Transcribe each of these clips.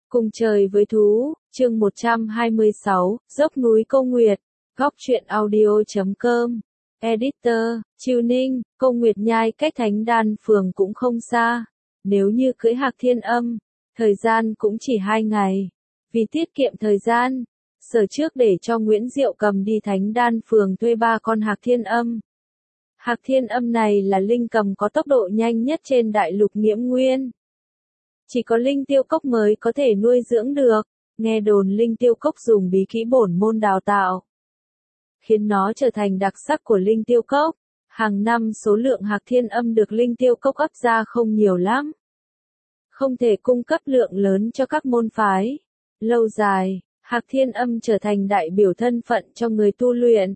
Cùng trời với thú, chương 126, dốc núi Câu Nguyệt, góc truyện audio.com, editor, Chiêu Ninh, Câu Nguyệt Nhai cách Thánh Đan Phường cũng không xa. Nếu như cưỡi Hạc Thiên Âm, thời gian cũng chỉ 2 ngày. Vì tiết kiệm thời gian, Sở trước để cho Nguyễn Diệu Cầm đi Thánh Đan Phường thuê 3 con Hạc Thiên Âm. Hạc Thiên Âm này là linh cầm có tốc độ nhanh nhất trên đại lục Nghiễm Nguyên. Chỉ có linh tiêu cốc mới có thể nuôi dưỡng được, nghe đồn linh tiêu cốc dùng bí kỹ bổn môn đào tạo, khiến nó trở thành đặc sắc của linh tiêu cốc. Hàng năm số lượng Hạc Thiên Âm được linh tiêu cốc ấp ra không nhiều lắm, không thể cung cấp lượng lớn cho các môn phái. Lâu dài, Hạc Thiên Âm trở thành đại biểu thân phận cho người tu luyện.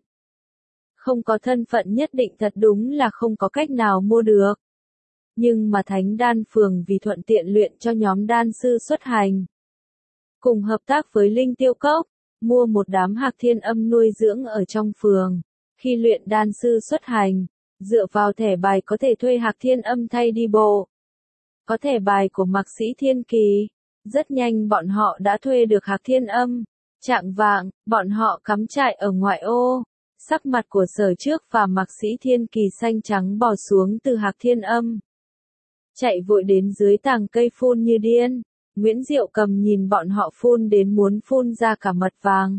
Không có thân phận nhất định thật đúng là không có cách nào mua được. Nhưng mà Thánh Đan Phường vì thuận tiện luyện cho nhóm đan sư xuất hành, cùng hợp tác với linh tiêu cốc, mua một đám Hạc Thiên Âm nuôi dưỡng ở trong phường. Khi luyện đan sư xuất hành, dựa vào thẻ bài có thể thuê Hạc Thiên Âm thay đi bộ. Có thẻ bài của Mạc Sĩ Thiên Kỳ, rất nhanh bọn họ đã thuê được Hạc Thiên Âm. Chạng vạng, bọn họ cắm trại ở ngoại ô. Sắc mặt của Sở trước và Mạc Sĩ Thiên Kỳ xanh trắng bò xuống từ Hạc Thiên Âm, chạy vội đến dưới tàng cây phun như điên. Nguyễn Diệu Cầm nhìn bọn họ phun đến muốn phun ra cả mật vàng,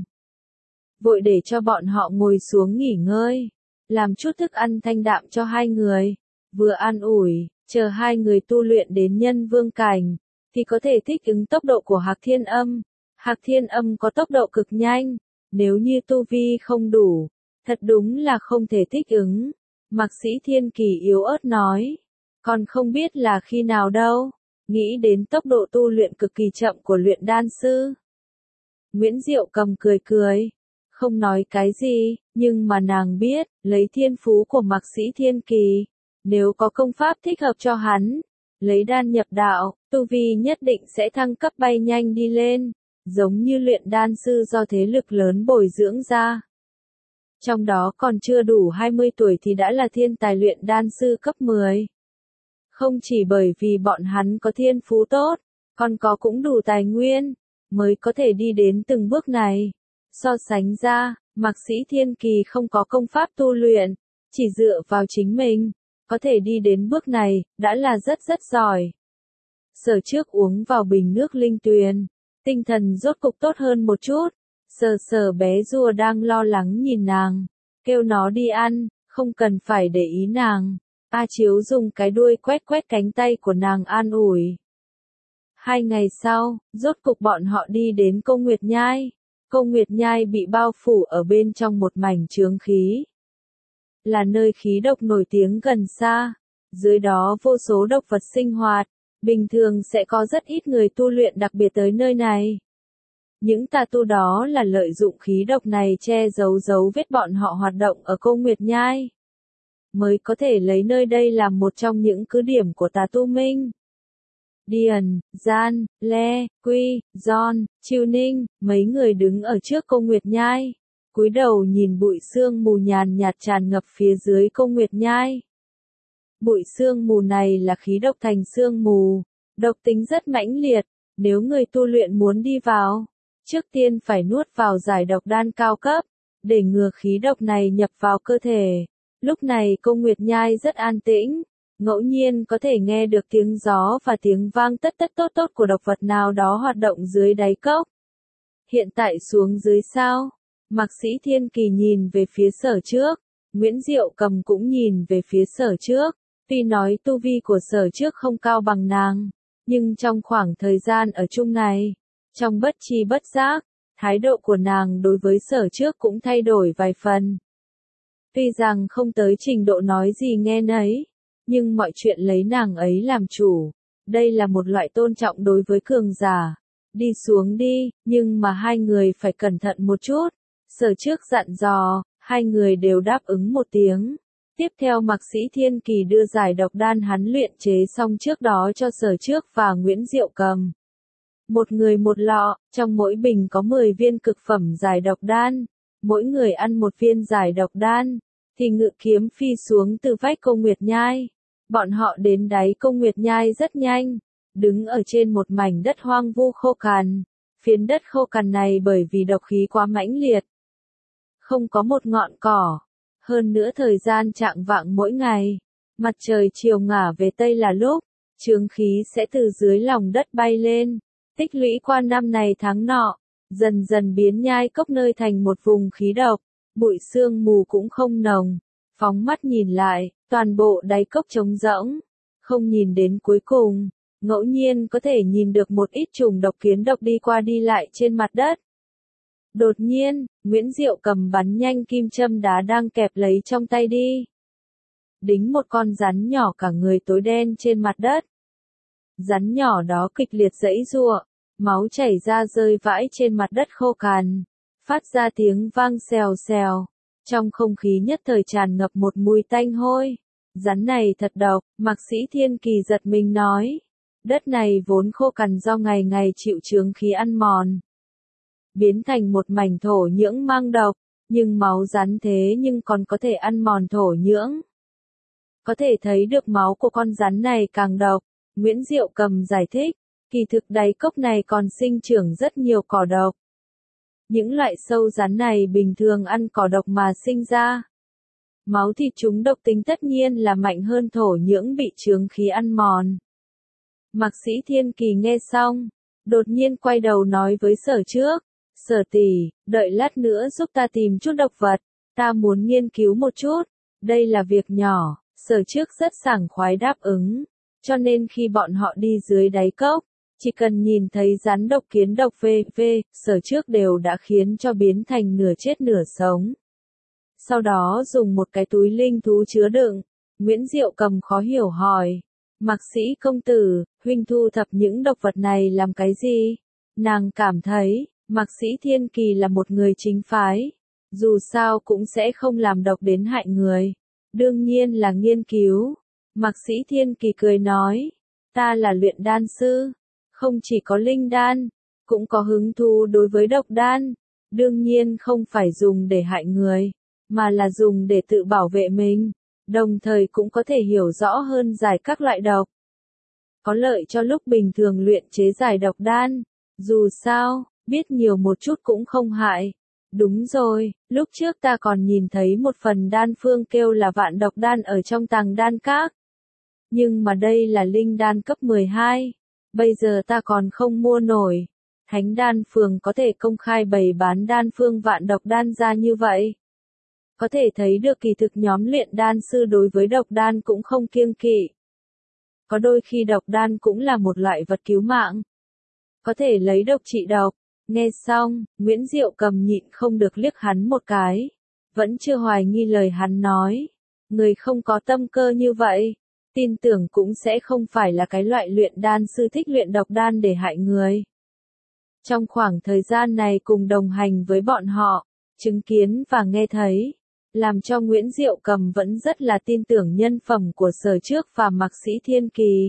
vội để cho bọn họ ngồi xuống nghỉ ngơi, làm chút thức ăn thanh đạm cho hai người, vừa an ủi, chờ hai người tu luyện đến nhân vương cảnh, thì có thể thích ứng tốc độ của Hạc Thiên Âm. Hạc Thiên Âm có tốc độ cực nhanh, nếu như tu vi không đủ, thật đúng là không thể thích ứng. Mạc Sĩ Thiên Kỳ yếu ớt nói, còn không biết là khi nào đâu, nghĩ đến tốc độ tu luyện cực kỳ chậm của luyện đan sư. Nguyễn Diệu Cầm cười cười, không nói cái gì, nhưng mà nàng biết, lấy thiên phú của Mạc Sĩ Thiên Kỳ, nếu có công pháp thích hợp cho hắn, lấy đan nhập đạo, tu vi nhất định sẽ thăng cấp bay nhanh đi lên, giống như luyện đan sư do thế lực lớn bồi dưỡng ra. Trong đó còn chưa đủ 20 tuổi thì đã là thiên tài luyện đan sư cấp 10. Không chỉ bởi vì bọn hắn có thiên phú tốt, còn có cũng đủ tài nguyên, mới có thể đi đến từng bước này. So sánh ra, Mạc Sĩ Thiên Kỳ không có công pháp tu luyện, chỉ dựa vào chính mình, có thể đi đến bước này, đã là rất giỏi. Sở trước uống vào bình nước linh tuyền, tinh thần rốt cục tốt hơn một chút. Sờ bé rùa đang lo lắng nhìn nàng, kêu nó đi ăn, không cần phải để ý nàng. A Chiếu dùng cái đuôi quét cánh tay của nàng an ủi. 2 ngày sau, rốt cục bọn họ đi đến Câu Nguyệt Nhai. Câu Nguyệt Nhai bị bao phủ ở bên trong một mảnh chướng khí, là nơi khí độc nổi tiếng gần xa. Dưới đó vô số độc vật sinh hoạt, bình thường sẽ có rất ít người tu luyện đặc biệt tới nơi này. Những tà tu đó là lợi dụng khí độc này che giấu dấu vết bọn họ hoạt động ở Câu Nguyệt Nhai, mới có thể lấy nơi đây làm một trong những cứ điểm của tà tu minh. Điền, Gian, Le, Quy, John, Chiêu Ninh, mấy người đứng ở trước Câu Nguyệt Nhai, cúi đầu nhìn bụi sương mù nhàn nhạt tràn ngập phía dưới Câu Nguyệt Nhai. Bụi sương mù này là khí độc thành sương mù, độc tính rất mãnh liệt, nếu người tu luyện muốn đi vào, trước tiên phải nuốt vào giải độc đan cao cấp, để ngừa khí độc này nhập vào cơ thể. Lúc này Câu Nguyệt Nhai rất an tĩnh, ngẫu nhiên có thể nghe được tiếng gió và tiếng vang tất tốt của độc vật nào đó hoạt động dưới đáy cốc. Hiện tại xuống dưới sao? Mạc Sĩ Thiên Kỳ nhìn về phía Sở trước, Nguyễn Diệu Cầm cũng nhìn về phía Sở trước. Tuy nói tu vi của Sở trước không cao bằng nàng, nhưng trong khoảng thời gian ở chung này, trong bất tri bất giác, thái độ của nàng đối với Sở trước cũng thay đổi vài phần. Tuy rằng không tới trình độ nói gì nghe nấy, nhưng mọi chuyện lấy nàng ấy làm chủ. Đây là một loại tôn trọng đối với cường giả. Đi xuống đi, nhưng mà hai người phải cẩn thận một chút. Sở trước dặn dò, hai người đều đáp ứng một tiếng. Tiếp theo Mạc Sĩ Thiên Kỳ đưa giải độc đan hắn luyện chế xong trước đó cho Sở trước và Nguyễn Diệu Cầm. Một người một lọ, trong mỗi bình có 10 viên cực phẩm giải độc đan. Mỗi người ăn một viên giải độc đan, thì ngự kiếm phi xuống từ vách Câu Nguyệt Nhai. Bọn họ đến đáy Câu Nguyệt Nhai rất nhanh, đứng ở trên một mảnh đất hoang vu khô cằn. Phiến đất khô cằn này bởi vì độc khí quá mãnh liệt, không có một ngọn cỏ. Hơn nữa thời gian chạng vạng mỗi ngày, mặt trời chiều ngả về tây là lúc chướng khí sẽ từ dưới lòng đất bay lên, tích lũy qua năm này tháng nọ, dần dần biến nhai cốc nơi thành một vùng khí độc. Bụi sương mù cũng không nồng, phóng mắt nhìn lại, toàn bộ đáy cốc trống rỗng, không nhìn đến cuối cùng. Ngẫu nhiên có thể nhìn được một ít trùng độc kiến độc đi qua đi lại trên mặt đất. Đột nhiên, Nguyễn Diệu cầm bắn nhanh kim châm đá đang kẹp lấy trong tay đi. Đính một con rắn nhỏ cả người tối đen trên mặt đất. Rắn nhỏ đó kịch liệt giãy giụa, máu chảy ra rơi vãi trên mặt đất khô cằn, phát ra tiếng vang xèo xèo. Trong không khí nhất thời tràn ngập một mùi tanh hôi. Rắn này thật độc, Mạc Sĩ Thiên Kỳ giật mình nói. Đất này vốn khô cằn do ngày ngày chịu chướng khí ăn mòn, biến thành một mảnh thổ nhưỡng mang độc, nhưng máu rắn thế nhưng còn có thể ăn mòn thổ nhưỡng. Có thể thấy được máu của con rắn này càng độc, Nguyễn Diệu cầm giải thích, kỳ thực đáy cốc này còn sinh trưởng rất nhiều cỏ độc. Những loại sâu rắn này bình thường ăn cỏ độc mà sinh ra. Máu thịt chúng độc tính tất nhiên là mạnh hơn thổ nhưỡng bị chướng khí ăn mòn. Mạc Sĩ Thiên Kỳ nghe xong, đột nhiên quay đầu nói với Sở Trước, Sở tỷ, đợi lát nữa giúp ta tìm chút độc vật, ta muốn nghiên cứu một chút, đây là việc nhỏ. Sở Trước rất sảng khoái đáp ứng, cho nên khi bọn họ đi dưới đáy cốc, chỉ cần nhìn thấy rắn độc kiến độc Sở Trước đều đã khiến cho biến thành nửa chết nửa sống. Sau đó dùng một cái túi linh thú chứa đựng, Nguyễn Diệu cầm khó hiểu hỏi, Mạc Sĩ công tử, huynh thu thập những độc vật này làm cái gì? Nàng cảm thấy, Mạc Sĩ Thiên Kỳ là một người chính phái, dù sao cũng sẽ không làm độc đến hại người. Đương nhiên là nghiên cứu. Mạc Sĩ Thiên Kỳ cười nói, ta là luyện đan sư, không chỉ có linh đan, cũng có hứng thú đối với độc đan, đương nhiên không phải dùng để hại người, mà là dùng để tự bảo vệ mình, đồng thời cũng có thể hiểu rõ hơn giải các loại độc. Có lợi cho lúc bình thường luyện chế giải độc đan, dù sao, biết nhiều một chút cũng không hại. Đúng rồi, lúc trước ta còn nhìn thấy một phần đan phương kêu là vạn độc đan ở trong tàng đan các. Nhưng mà đây là linh đan cấp 12, bây giờ ta còn không mua nổi. Thánh đan phường có thể công khai bày bán đan phương vạn độc đan ra như vậy. Có thể thấy được kỳ thực nhóm luyện đan sư đối với độc đan cũng không kiêng kỵ. Có đôi khi độc đan cũng là một loại vật cứu mạng. Có thể lấy độc trị độc. Nghe xong, Nguyễn Diệu cầm nhịn không được liếc hắn một cái. Vẫn chưa hoài nghi lời hắn nói. Người không có tâm cơ như vậy, tin tưởng cũng sẽ không phải là cái loại luyện đan sư thích luyện độc đan để hại người. Trong khoảng thời gian này cùng đồng hành với bọn họ, chứng kiến và nghe thấy, làm cho Nguyễn Diệu cầm vẫn rất là tin tưởng nhân phẩm của Sở Trước và Mạc Sĩ Thiên Kỳ.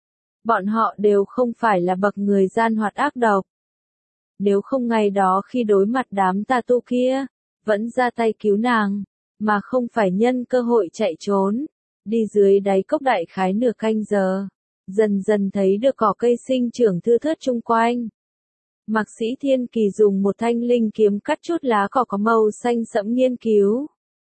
Bọn họ đều không phải là bậc người gian hoạt ác độc. Nếu không ngày đó khi đối mặt đám tà tu kia, vẫn ra tay cứu nàng, mà không phải nhân cơ hội chạy trốn, đi dưới đáy cốc đại khái nửa canh giờ, dần dần thấy được cỏ cây sinh trưởng thưa thớt chung quanh. Mạc Sĩ Thiên Kỳ dùng một thanh linh kiếm cắt chút lá cỏ có màu xanh sẫm nghiên cứu.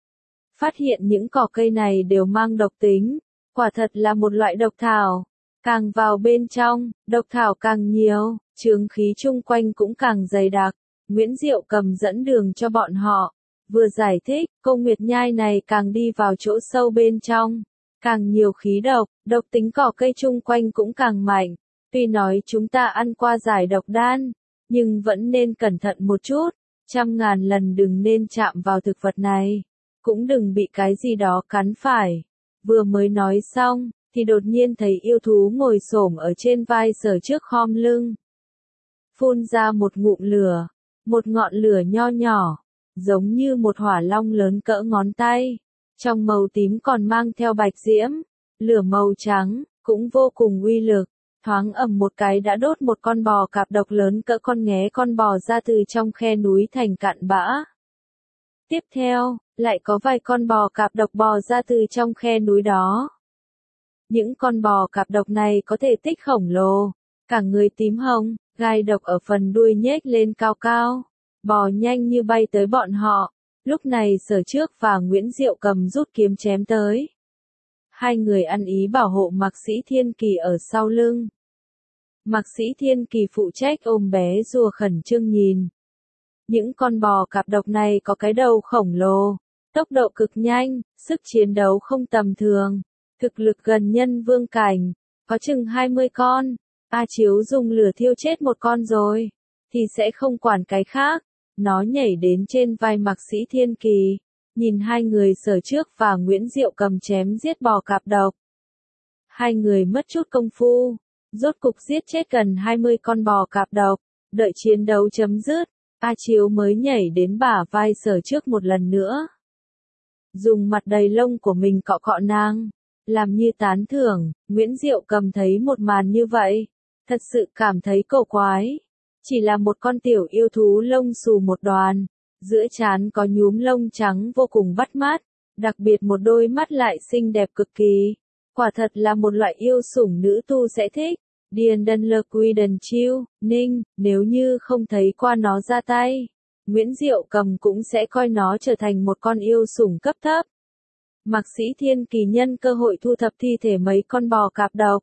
Phát hiện những cỏ cây này đều mang độc tính, quả thật là một loại độc thảo. Càng vào bên trong, độc thảo càng nhiều, chướng khí chung quanh cũng càng dày đặc. Nguyễn Diệu cầm dẫn đường cho bọn họ, vừa giải thích, Cô Nguyệt Nhai này càng đi vào chỗ sâu bên trong, càng nhiều khí độc, độc tính cỏ cây chung quanh cũng càng mạnh. Tuy nói chúng ta ăn qua giải độc đan, nhưng vẫn nên cẩn thận một chút, 100.000 lần đừng nên chạm vào thực vật này, cũng đừng bị cái gì đó cắn phải. Vừa mới nói xong, thì đột nhiên thấy yêu thú ngồi xổm ở trên vai Sở Trước khom lưng. Phun ra một ngụm lửa, một ngọn lửa nho nhỏ, giống như một hỏa long lớn cỡ ngón tay. Trong màu tím còn mang theo bạch diễm, lửa màu trắng, cũng vô cùng uy lực. Thoáng ầm một cái đã đốt một con bò cạp độc lớn cỡ con nghé con bò ra từ trong khe núi thành cạn bã. Tiếp theo, lại có vài con bò cạp độc bò ra từ trong khe núi đó. Những con bò cạp độc này có thể tích khổng lồ, cả người tím hồng, gai độc ở phần đuôi nhếch lên cao cao, bò nhanh như bay tới bọn họ. Lúc này Sở Trước và Nguyễn Diệu Cầm rút kiếm chém tới. Hai người ăn ý bảo hộ Mạc Sĩ Thiên Kỳ ở sau lưng. Mạc Sĩ Thiên Kỳ phụ trách ôm bé rùa khẩn trương nhìn. Những con bò cạp độc này có cái đầu khổng lồ, tốc độ cực nhanh, sức chiến đấu không tầm thường, thực lực gần nhân vương cảnh, có chừng 20 con. A Chiếu dùng lửa thiêu chết một con rồi, thì sẽ không quản cái khác. Nó nhảy đến trên vai Mạc Sĩ Thiên Kỳ, nhìn hai người Sở Trước và Nguyễn Diệu Cầm chém giết bò cạp độc. Hai người mất chút công phu, rốt cục giết chết gần 20 con bò cạp độc, đợi chiến đấu chấm dứt, A Chiếu mới nhảy đến bả vai Sở Trước một lần nữa. Dùng mặt đầy lông của mình cọ cọ nàng, làm như tán thưởng. Nguyễn Diệu Cầm thấy một màn như vậy, thật sự cảm thấy cổ quái. Chỉ là một con tiểu yêu thú lông xù một đoàn, giữa trán có nhúm lông trắng vô cùng bắt mắt, đặc biệt một đôi mắt lại xinh đẹp cực kỳ. Quả thật là một loại yêu sủng nữ tu sẽ thích. Điền Đần Lơ Quy Đần Chiêu, Ninh, nếu như không thấy qua nó ra tay, Nguyễn Diệu Cầm cũng sẽ coi nó trở thành một con yêu sủng cấp thấp. Mạc Sĩ Thiên Kỳ nhân cơ hội thu thập thi thể mấy con bò cạp độc.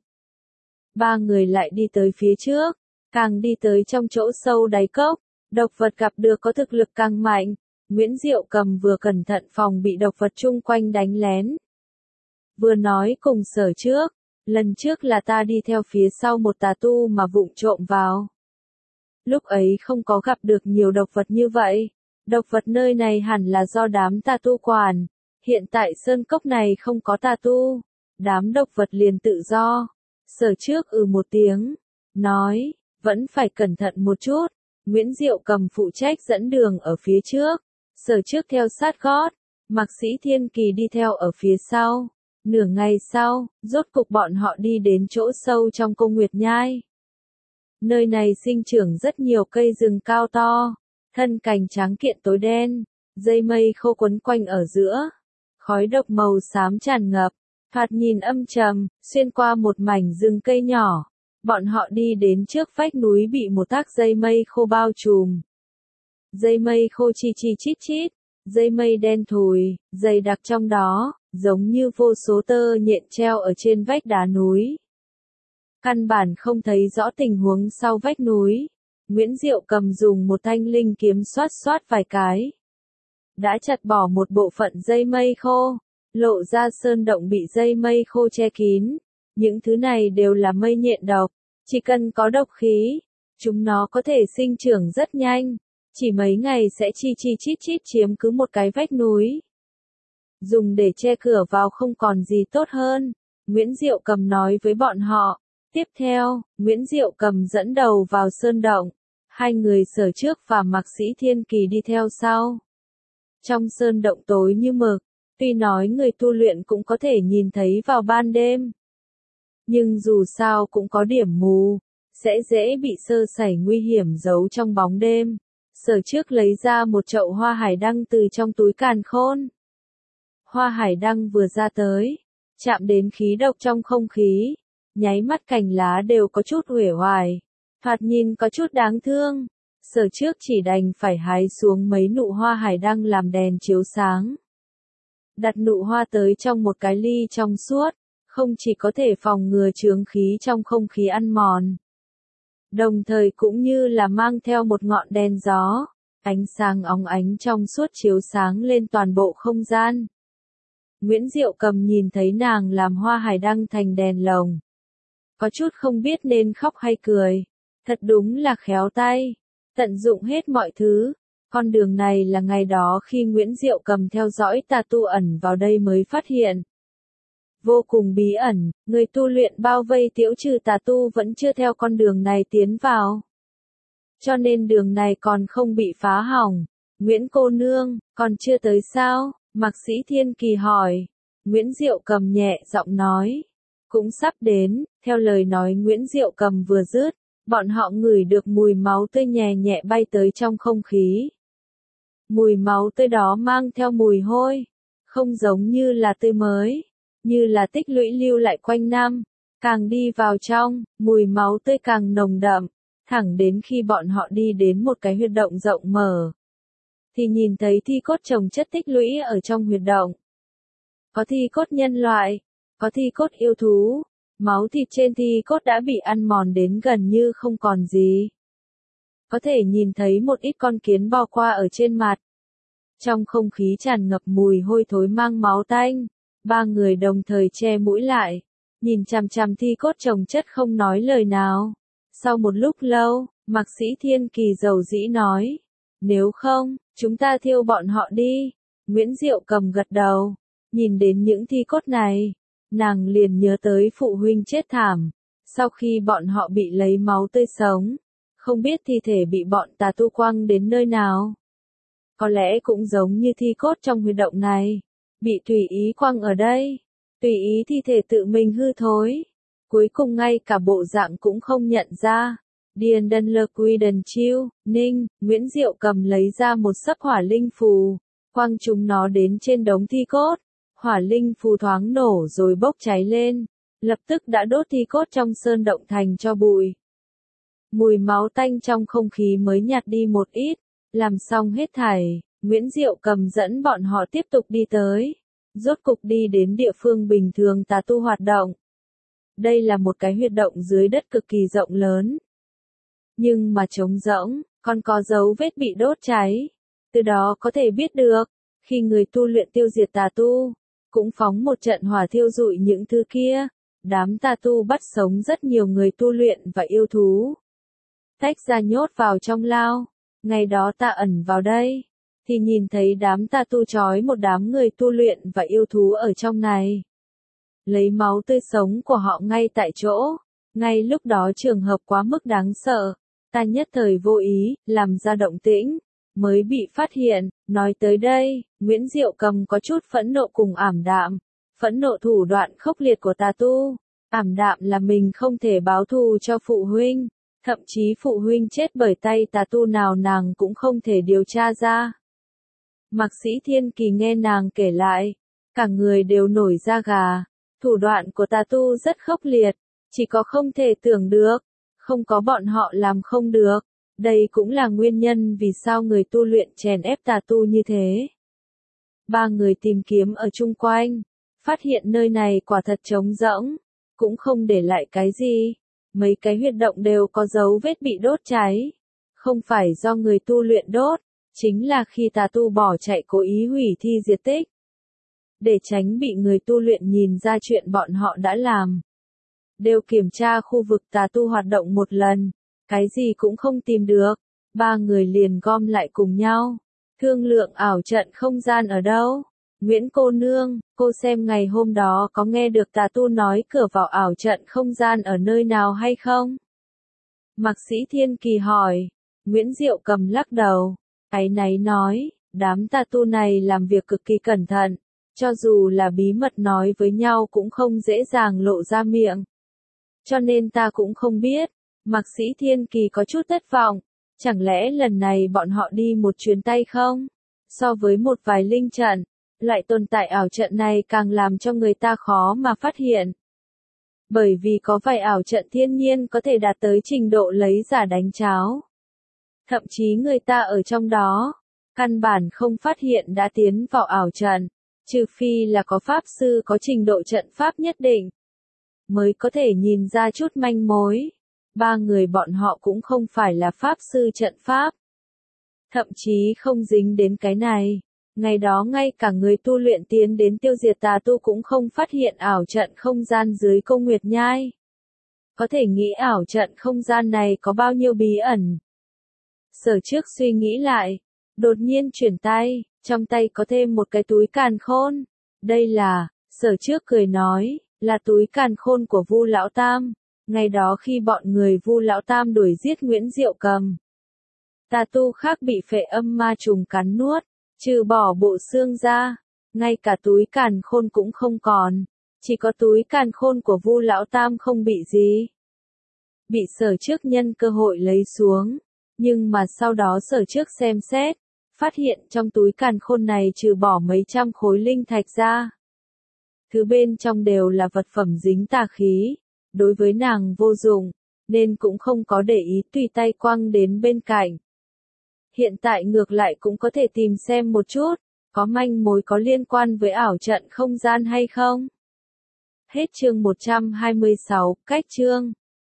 Ba người lại đi tới phía trước, càng đi tới trong chỗ sâu đáy cốc, độc vật gặp được có thực lực càng mạnh. Nguyễn Diệu Cầm vừa cẩn thận phòng bị độc vật chung quanh đánh lén, vừa nói cùng Sở Trước, lần trước là ta đi theo phía sau một tà tu mà vụng trộm vào. Lúc ấy không có gặp được nhiều độc vật như vậy, độc vật nơi này hẳn là do đám tà tu quản, hiện tại sơn cốc này không có tà tu, đám độc vật liền tự do. Sở Trước một tiếng, nói, vẫn phải cẩn thận một chút. Nguyễn Diệu Cầm phụ trách dẫn đường ở phía trước, Sở Trước theo sát gót, Mạc Sĩ Thiên Kỳ đi theo ở phía sau. Nửa ngày sau, rốt cục bọn họ đi đến chỗ sâu trong Cô Nguyệt Nhai. Nơi này sinh trưởng rất nhiều cây rừng cao to, thân cành tráng kiện tối đen, dây mây khô quấn quanh ở giữa, khói độc màu xám tràn ngập, thoạt nhìn âm trầm. Xuyên qua một mảnh rừng cây nhỏ, bọn họ đi đến trước vách núi bị một tác dây mây khô bao trùm. Dây mây khô chi chi chít chít, dây mây đen thùi, dày đặc trong đó, giống như vô số tơ nhện treo ở trên vách đá núi. Căn bản không thấy rõ tình huống sau vách núi. Nguyễn Diệu Cầm dùng một thanh linh kiếm xoát vài cái, đã chặt bỏ một bộ phận dây mây khô, lộ ra sơn động bị dây mây khô che kín. Những thứ này đều là mây nhện độc, chỉ cần có độc khí, chúng nó có thể sinh trưởng rất nhanh, chỉ mấy ngày sẽ chi chi chít chít chiếm cứ một cái vách núi. Dùng để che cửa vào không còn gì tốt hơn, Nguyễn Diệu Cầm nói với bọn họ. Tiếp theo, Nguyễn Diệu Cầm dẫn đầu vào sơn động, hai người Sở Trước và Mạc Sĩ Thiên Kỳ đi theo sau. Trong sơn động tối như mực, tuy nói người tu luyện cũng có thể nhìn thấy vào ban đêm, nhưng dù sao cũng có điểm mù, sẽ dễ bị sơ sẩy nguy hiểm giấu trong bóng đêm. Sở Trước lấy ra một chậu hoa hải đăng từ trong túi càn khôn. Hoa hải đăng vừa ra tới, chạm đến khí độc trong không khí, nháy mắt cành lá đều có chút uể oải, thoạt nhìn có chút đáng thương. Sở Trước chỉ đành phải hái xuống mấy nụ hoa hải đăng làm đèn chiếu sáng. Đặt nụ hoa tới trong một cái ly trong suốt, không chỉ có thể phòng ngừa chướng khí trong không khí ăn mòn, đồng thời cũng như là mang theo một ngọn đèn gió, ánh sáng óng ánh trong suốt chiếu sáng lên toàn bộ không gian. Nguyễn Diệu Cầm nhìn thấy nàng làm hoa hải đăng thành đèn lồng, có chút không biết nên khóc hay cười. Thật đúng là khéo tay, tận dụng hết mọi thứ. Con đường này là ngày đó khi Nguyễn Diệu Cầm theo dõi tà tu ẩn vào đây mới phát hiện. Vô cùng bí ẩn, người tu luyện bao vây tiễu trừ tà tu vẫn chưa theo con đường này tiến vào. Cho nên đường này còn không bị phá hỏng. Nguyễn cô nương, còn chưa tới sao? Mạc Sĩ Thiên Kỳ hỏi. Nguyễn Diệu Cầm nhẹ giọng nói. Cũng sắp đến. Theo lời nói Nguyễn Diệu Cầm vừa dứt, bọn họ ngửi được mùi máu tươi nhẹ nhẹ bay tới trong không khí. Mùi máu tươi đó mang theo mùi hôi, không giống như là tươi mới, như là tích lũy lưu lại quanh năm. Càng đi vào trong, mùi máu tươi càng nồng đậm, thẳng đến khi bọn họ đi đến một cái huyệt động rộng mở. Thì nhìn thấy thi cốt chồng chất tích lũy ở trong huyệt động. Có thi cốt nhân loại, có thi cốt yêu thú, máu thịt trên thi cốt đã bị ăn mòn đến gần như không còn gì. Có thể nhìn thấy một ít con kiến bò qua ở trên mặt. Trong không khí tràn ngập mùi hôi thối mang máu tanh, ba người đồng thời che mũi lại, nhìn chằm chằm thi cốt chồng chất không nói lời nào. Sau một lúc lâu, Mạc Sĩ Thiên Kỳ dầu dĩ nói, nếu không, chúng ta thiêu bọn họ đi. Nguyễn Diệu Cầm gật đầu, nhìn đến những thi cốt này, nàng liền nhớ tới phụ huynh chết thảm, sau khi bọn họ bị lấy máu tươi sống, không biết thi thể bị bọn tà tu quăng đến nơi nào. Có lẽ cũng giống như thi cốt trong huyệt động này, bị tùy ý quăng ở đây, tùy ý thi thể tự mình hư thối, cuối cùng ngay cả bộ dạng cũng không nhận ra. Điền Đần Lơ Quy Đần Chiêu, Ninh, Nguyễn Diệu Cầm lấy ra một sấp hỏa linh phù, quăng chúng nó đến trên đống thi cốt. Hỏa linh phù thoáng nổ rồi bốc cháy lên, lập tức đã đốt thi cốt trong sơn động thành tro bụi. Mùi máu tanh trong không khí mới nhạt đi một ít, làm xong hết thảy, Nguyễn Diệu Cầm dẫn bọn họ tiếp tục đi tới, rốt cục đi đến địa phương bình thường tà tu hoạt động. Đây là một cái huyệt động dưới đất cực kỳ rộng lớn, nhưng mà trống rỗng, còn có dấu vết bị đốt cháy. Từ đó có thể biết được, khi người tu luyện tiêu diệt tà tu, cũng phóng một trận hỏa thiêu rụi những thứ kia, đám tà tu bắt sống rất nhiều người tu luyện và yêu thú. Tách ra nhốt vào trong lao, ngày đó ta ẩn vào đây, thì nhìn thấy đám tà tu trói một đám người tu luyện và yêu thú ở trong này. Lấy máu tươi sống của họ ngay tại chỗ, ngay lúc đó trường hợp quá mức đáng sợ, ta nhất thời vô ý, làm ra động tĩnh, mới bị phát hiện. Nói tới đây, Nguyễn Diệu Cầm có chút phẫn nộ cùng ảm đạm, phẫn nộ thủ đoạn khốc liệt của tà tu, ảm đạm là mình không thể báo thù cho phụ huynh, thậm chí phụ huynh chết bởi tay tà tu nào nàng cũng không thể điều tra ra. Mạc Sĩ Thiên Kỳ nghe nàng kể lại, cả người đều nổi da gà, thủ đoạn của tà tu rất khốc liệt, chỉ có không thể tưởng được, không có bọn họ làm không được. Đây cũng là nguyên nhân vì sao người tu luyện chèn ép tà tu như thế. Ba người tìm kiếm ở chung quanh, phát hiện nơi này quả thật trống rỗng, cũng không để lại cái gì. Mấy cái huyệt động đều có dấu vết bị đốt cháy. Không phải do người tu luyện đốt, chính là khi tà tu bỏ chạy cố ý hủy thi diệt tích. Để tránh bị người tu luyện nhìn ra chuyện bọn họ đã làm. Đều kiểm tra khu vực tà tu hoạt động một lần. Cái gì cũng không tìm được, ba người liền gom lại cùng nhau, thương lượng ảo trận không gian ở đâu. Nguyễn cô nương, cô xem ngày hôm đó có nghe được tà tu nói cửa vào ảo trận không gian ở nơi nào hay không? Mạc Sĩ Thiên Kỳ hỏi. Nguyễn Diệu Cầm lắc đầu, áy náy nói, đám tà tu này làm việc cực kỳ cẩn thận, cho dù là bí mật nói với nhau cũng không dễ dàng lộ ra miệng. Cho nên ta cũng không biết. Mạc Sĩ Thiên Kỳ có chút thất vọng, chẳng lẽ lần này bọn họ đi một chuyến tay không? So với một vài linh trận, loại tồn tại ảo trận này càng làm cho người ta khó mà phát hiện. Bởi vì có vài ảo trận thiên nhiên có thể đạt tới trình độ lấy giả đánh cháo. Thậm chí người ta ở trong đó, căn bản không phát hiện đã tiến vào ảo trận, trừ phi là có pháp sư có trình độ trận pháp nhất định, mới có thể nhìn ra chút manh mối. Ba người bọn họ cũng không phải là pháp sư trận pháp. Thậm chí không dính đến cái này. Ngày đó ngay cả người tu luyện tiến đến tiêu diệt tà tu cũng không phát hiện ảo trận không gian dưới Câu Nguyệt Nhai. Có thể nghĩ ảo trận không gian này có bao nhiêu bí ẩn. Sở Trước suy nghĩ lại, đột nhiên chuyển tay, trong tay có thêm một cái túi càn khôn. Đây là, Sở Trước cười nói, là túi càn khôn của Vu Lão Tam. Ngày đó khi bọn người Vu Lão Tam đuổi giết Nguyễn Diệu Cầm, tà tu khác bị phệ âm ma trùng cắn nuốt, trừ bỏ bộ xương ra, ngay cả túi càn khôn cũng không còn, chỉ có túi càn khôn của Vu Lão Tam không bị gì. Bị Sở Trước nhân cơ hội lấy xuống, nhưng mà sau đó Sở Trước xem xét, phát hiện trong túi càn khôn này trừ bỏ mấy trăm khối linh thạch ra, Thứ bên trong đều là vật phẩm dính tà khí, đối với nàng vô dụng, nên cũng không có để ý tùy tay quăng đến bên cạnh. Hiện tại ngược lại cũng có thể tìm xem một chút, có manh mối có liên quan với ảo trận không gian hay không. Hết chương 126, cách chương.